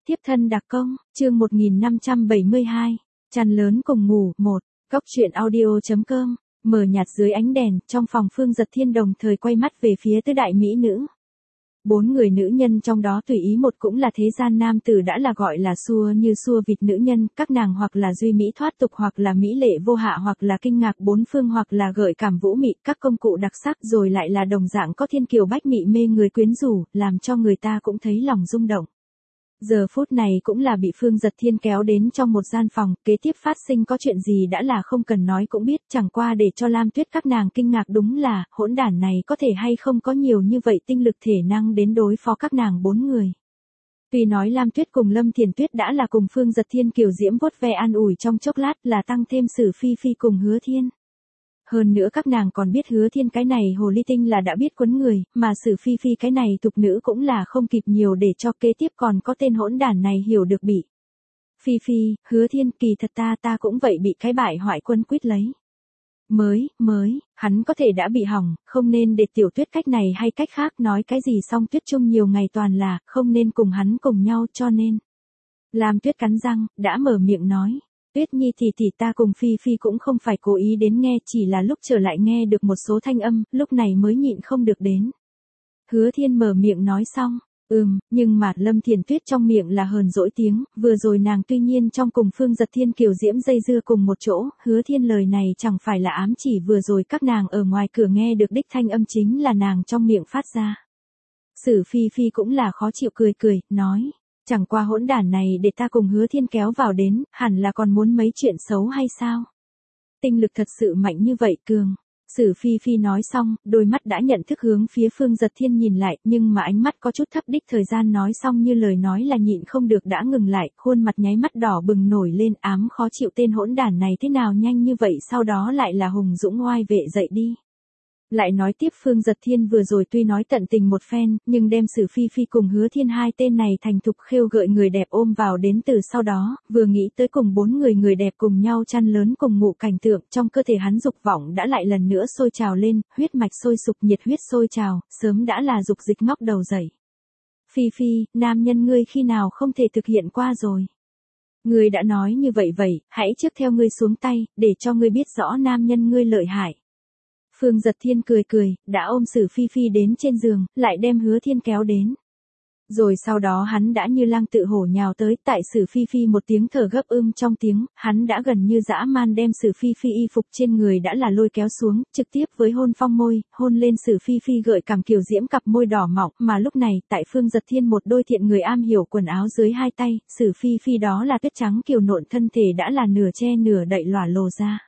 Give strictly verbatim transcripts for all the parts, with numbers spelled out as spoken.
Tiếp thân đặc công, chương một nghìn năm trăm bảy mươi hai, chăn lớn cùng ngủ, một, góc truyện audio.com, mờ nhạt dưới ánh đèn, trong phòng Phương Dật Thiên đồng thời quay mắt về phía tứ đại mỹ nữ. Bốn người nữ nhân trong đó tùy ý một cũng là thế gian nam tử đã là gọi là xua như xua vịt nữ nhân, các nàng hoặc là duy mỹ thoát tục hoặc là mỹ lệ vô hạ hoặc là kinh ngạc bốn phương hoặc là gợi cảm vũ mị, các công cụ đặc sắc rồi lại là đồng dạng có thiên kiều bách mị mê người quyến rũ, làm cho người ta cũng thấy lòng rung động. Giờ phút này cũng là bị Phương Dật Thiên kéo đến trong một gian phòng, kế tiếp phát sinh có chuyện gì đã là không cần nói cũng biết, chẳng qua để cho Lam Tuyết các nàng kinh ngạc đúng là, hỗn đản này có thể hay không có nhiều như vậy tinh lực thể năng đến đối phó các nàng bốn người. Tuy nói Lam Tuyết cùng Lâm Thiền Tuyết đã là cùng Phương Dật Thiên kiều diễm vuốt ve an ủi trong chốc lát là tăng thêm Sử Phi Phi cùng Hứa Thiên. Hơn nữa các nàng còn biết Hứa Thiên cái này hồ ly tinh là đã biết quấn người, mà Sử Phi Phi cái này tục nữ cũng là không kịp nhiều để cho kế tiếp còn có tên hỗn đản này hiểu được bị. Phi Phi, Hứa Thiên, kỳ thật ta ta cũng vậy bị cái bại hoại quân quyết lấy. Mới, mới, hắn có thể đã bị hỏng, không nên để Tiểu Tuyết cách này hay cách khác nói cái gì xong Tuyết chung nhiều ngày toàn là, không nên cùng hắn cùng nhau cho nên. Lam Tuyết cắn răng, đã mở miệng nói. Tuyết Nhi thì thì ta cùng Phi Phi cũng không phải cố ý đến nghe, chỉ là lúc trở lại nghe được một số thanh âm, lúc này mới nhịn không được đến. Hứa Thiên mở miệng nói xong, ừm, nhưng mà Lâm Thiền Tuyết trong miệng là hờn dỗi tiếng, vừa rồi nàng tuy nhiên trong cùng Phương Dật Thiên kiều diễm dây dưa cùng một chỗ, Hứa Thiên lời này chẳng phải là ám chỉ vừa rồi các nàng ở ngoài cửa nghe được đích thanh âm chính là nàng trong miệng phát ra. Sử Phi Phi cũng là khó chịu cười cười, nói. Chẳng qua hỗn đản này để ta cùng Hứa Thiên kéo vào đến, hẳn là còn muốn mấy chuyện xấu hay sao? Tinh lực thật sự mạnh như vậy cường. Sử Phi Phi nói xong, đôi mắt đã nhận thức hướng phía Phương Dật Thiên nhìn lại, nhưng mà ánh mắt có chút thấp đích thời gian nói xong như lời nói là nhịn không được đã ngừng lại, khuôn mặt nháy mắt đỏ bừng nổi lên ám khó chịu tên hỗn đản này thế nào nhanh như vậy sau đó lại là hùng dũng oai vệ dậy đi. Lại nói tiếp Phương Dật Thiên vừa rồi tuy nói tận tình một phen, nhưng đem Sử Phi Phi cùng Hứa Thiên hai tên này thành thục khêu gợi người đẹp ôm vào đến từ sau đó, vừa nghĩ tới cùng bốn người người đẹp cùng nhau chăn lớn cùng ngủ cảnh tượng, trong cơ thể hắn dục vọng đã lại lần nữa sôi trào lên, huyết mạch sôi sục nhiệt huyết sôi trào, sớm đã là dục dịch ngóc đầu dậy. Phi Phi, nam nhân ngươi khi nào không thể thực hiện qua rồi. Ngươi đã nói như vậy vậy, hãy trước theo ngươi xuống tay, để cho ngươi biết rõ nam nhân ngươi lợi hại. Phương Dật Thiên cười cười, đã ôm Sử Phi Phi đến trên giường, lại đem Hứa Thiên kéo đến. Rồi sau đó hắn đã như lang tự hổ nhào tới, tại Sử Phi Phi một tiếng thở gấp ưm trong tiếng, hắn đã gần như dã man đem Sử Phi Phi y phục trên người đã là lôi kéo xuống, trực tiếp với hôn phong môi, hôn lên Sử Phi Phi gợi cảm kiều diễm cặp môi đỏ mọng, mà lúc này, tại Phương Dật Thiên một đôi thiện người am hiểu quần áo dưới hai tay, Sử Phi Phi đó là tuyết trắng kiều nộn thân thể đã là nửa che nửa đậy lỏa lồ ra.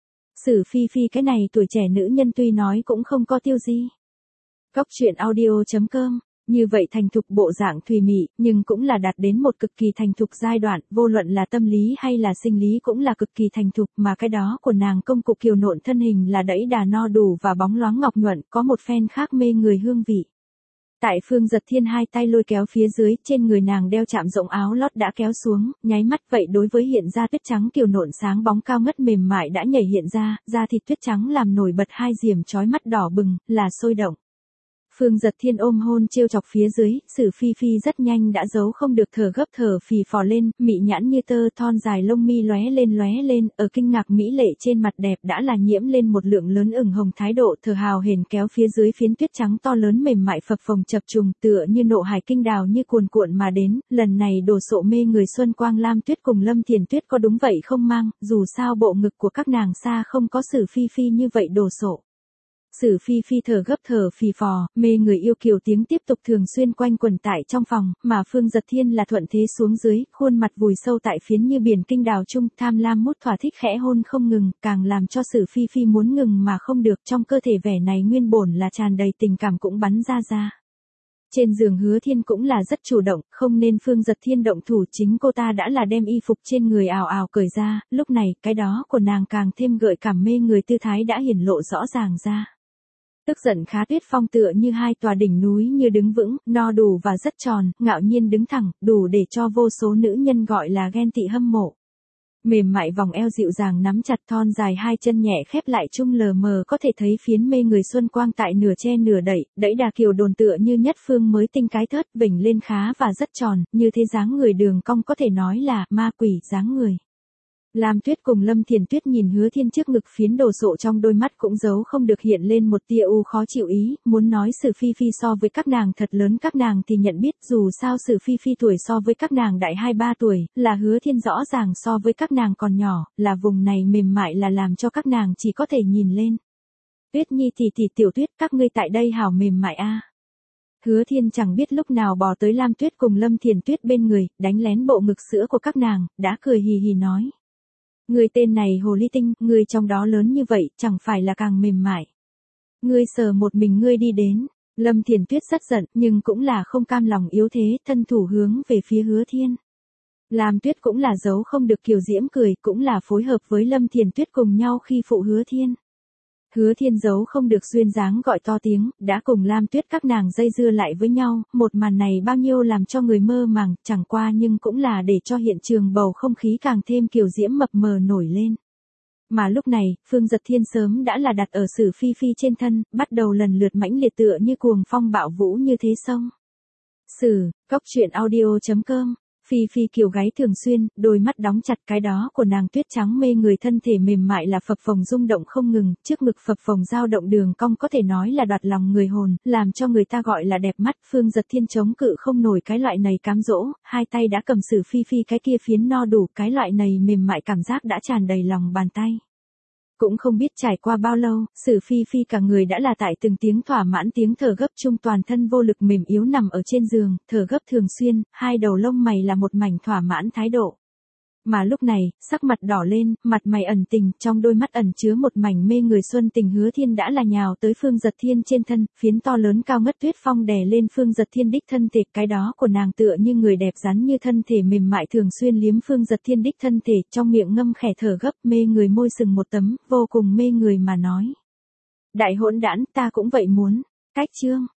Sử Phi Phi cái này tuổi trẻ nữ nhân tuy nói cũng không có tiêu gì. Góc truyện audio.com, như vậy thành thục bộ dạng thùy mị, nhưng cũng là đạt đến một cực kỳ thành thục giai đoạn, vô luận là tâm lý hay là sinh lý cũng là cực kỳ thành thục, mà cái đó của nàng công cụ kiều nộn thân hình là đẫy đà no đủ và bóng loáng ngọc nhuận, có một phen khác mê người hương vị. Tại Phương Dật Thiên hai tay lôi kéo phía dưới, trên người nàng đeo chạm rộng áo lót đã kéo xuống, nháy mắt vậy đối với hiện ra tuyết trắng kiều nộn sáng bóng cao ngất mềm mại đã nhảy hiện ra, da thịt tuyết trắng làm nổi bật hai diềm chói mắt đỏ bừng, là sôi động. Phương Dật Thiên ôm hôn trêu chọc phía dưới, Sử Phi Phi rất nhanh đã giấu không được thở gấp thở phì phò lên, mị nhãn như tơ thon dài lông mi lóe lên lóe lên, ở kinh ngạc mỹ lệ trên mặt đẹp đã là nhiễm lên một lượng lớn ửng hồng thái độ, thở hào hển kéo phía dưới phiến tuyết trắng to lớn mềm mại phập phồng chập trùng, tựa như nộ hải kinh đào như cuồn cuộn mà đến, lần này đồ sộ mê người Xuân Quang Lam Tuyết cùng Lâm Thiền Tuyết có đúng vậy không mang, dù sao bộ ngực của các nàng xa không có Sử Phi Phi như vậy đồ sộ. Sử Phi Phi thở gấp thở phì phò, mê người yêu kiều tiếng tiếp tục thường xuyên quanh quẩn tại trong phòng, mà Phương Dật Thiên là thuận thế xuống dưới, khuôn mặt vùi sâu tại phiến như biển kinh đào trung, tham lam mút thỏa thích khẽ hôn không ngừng, càng làm cho Sử Phi Phi muốn ngừng mà không được, trong cơ thể vẻ này nguyên bổn là tràn đầy tình cảm cũng bắn ra ra. Trên giường Hứa Thiên cũng là rất chủ động, không nên Phương Dật Thiên động thủ, chính cô ta đã là đem y phục trên người ào ào cởi ra, lúc này, cái đó của nàng càng thêm gợi cảm mê người tư thái đã hiển lộ rõ ràng ra. Tức giận khá tuyết phong tựa như hai tòa đỉnh núi như đứng vững, no đủ và rất tròn, ngạo nhiên đứng thẳng, đủ để cho vô số nữ nhân gọi là ghen tị hâm mộ. Mềm mại vòng eo dịu dàng nắm chặt thon dài hai chân nhẹ khép lại chung lờ mờ có thể thấy phiến mê người xuân quang tại nửa che nửa đẩy, đẩy đà kiều đồn tựa như nhất phương mới tinh cái thớt vểnh lên khá và rất tròn, như thế dáng người đường cong có thể nói là ma quỷ dáng người. Lam Tuyết cùng Lâm Thiền Tuyết nhìn Hứa Thiên trước ngực phiến đồ sộ trong đôi mắt cũng giấu không được hiện lên một tia u khó chịu ý, muốn nói Sử Phi Phi so với các nàng thật lớn các nàng thì nhận biết dù sao Sử Phi Phi tuổi so với các nàng đại hai ba tuổi, là Hứa Thiên rõ ràng so với các nàng còn nhỏ, là vùng này mềm mại là làm cho các nàng chỉ có thể nhìn lên. Tuyết Nhi tỷ tỷ Tiểu Tuyết các ngươi tại đây hảo mềm mại a. Hứa Thiên chẳng biết lúc nào bò tới Lam Tuyết cùng Lâm Thiền Tuyết bên người, đánh lén bộ ngực sữa của các nàng, đã cười hì hì nói. Người tên này hồ ly tinh, người trong đó lớn như vậy, chẳng phải là càng mềm mại. Ngươi sờ một mình ngươi đi đến. Lâm Thiền Tuyết rất giận, nhưng cũng là không cam lòng yếu thế, thân thủ hướng về phía Hứa Thiên. Lam Tuyết cũng là giấu không được kiều diễm cười, cũng là phối hợp với Lâm Thiền Tuyết cùng nhau khi phụ Hứa Thiên. Hứa Thiên giấu không được duyên dáng gọi to tiếng, đã cùng Lam Tuyết các nàng dây dưa lại với nhau, một màn này bao nhiêu làm cho người mơ màng, chẳng qua nhưng cũng là để cho hiện trường bầu không khí càng thêm kiều diễm mập mờ nổi lên. Mà lúc này, Phương Dật Thiên sớm đã là đặt ở Sử Phi Phi trên thân, bắt đầu lần lượt mãnh liệt tựa như cuồng phong bạo vũ như thế sông. Sử, cốc truyện audio chấm com. Phi Phi kiều gáy thường xuyên, đôi mắt đóng chặt cái đó của nàng tuyết trắng mê người thân thể mềm mại là phập phồng rung động không ngừng, trước ngực phập phồng dao động đường cong có thể nói là đoạt lòng người hồn, làm cho người ta gọi là đẹp mắt. Phương Dật Thiên chống cự không nổi cái loại này cám dỗ, hai tay đã cầm Sử Phi Phi cái kia phiến no đủ, cái loại này mềm mại cảm giác đã tràn đầy lòng bàn tay. Cũng không biết trải qua bao lâu, Sử Phi Phi cả người đã là tại từng tiếng thỏa mãn tiếng thở gấp chung toàn thân vô lực mềm yếu nằm ở trên giường, thở gấp thường xuyên, hai đầu lông mày là một mảnh thỏa mãn thái độ. Mà lúc này, sắc mặt đỏ lên, mặt mày ẩn tình, trong đôi mắt ẩn chứa một mảnh mê người xuân tình. Hứa Thiên đã là nhào tới Phương Dật Thiên trên thân, phiến to lớn cao ngất tuyết phong đè lên Phương Dật Thiên đích thân thể, cái đó của nàng tựa như người đẹp rắn như thân thể mềm mại thường xuyên liếm Phương Dật Thiên đích thân thể, trong miệng ngâm khẽ thở gấp, mê người môi sừng một tấm, vô cùng mê người mà nói. Đại hỗn đản, ta cũng vậy muốn. Cách chương